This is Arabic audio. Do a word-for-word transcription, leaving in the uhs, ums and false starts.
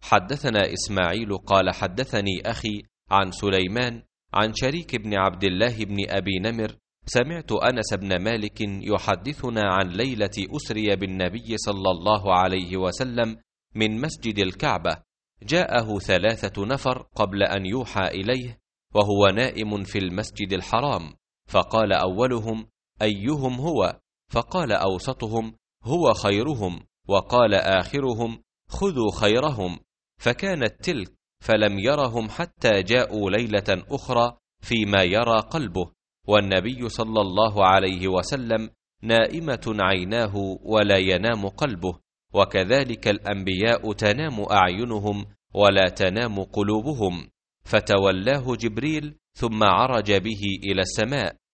حدثنا إسماعيل قال حدثني أخي عن سليمان عن شريك بن عبد الله بن أبي نمر سمعت أنس بن مالك يحدثنا عن ليلة أسري بالنبي صلى الله عليه وسلم من مسجد الكعبة، جاءه ثلاثة نفر قبل أن يوحى إليه وهو نائم في المسجد الحرام، فقال أولهم: أيهم هو؟ فقال أوسطهم: هو خيرهم، وقال آخرهم: خذوا خيرهم. فكانت تلك، فلم يرهم حتى جاءوا ليلة أخرى فيما يرى قلبه، والنبي صلى الله عليه وسلم نائمة عيناه ولا ينام قلبه، وكذلك الأنبياء تنام أعينهم ولا تنام قلوبهم. فتولاه جبريل ثم عرج به إلى السماء،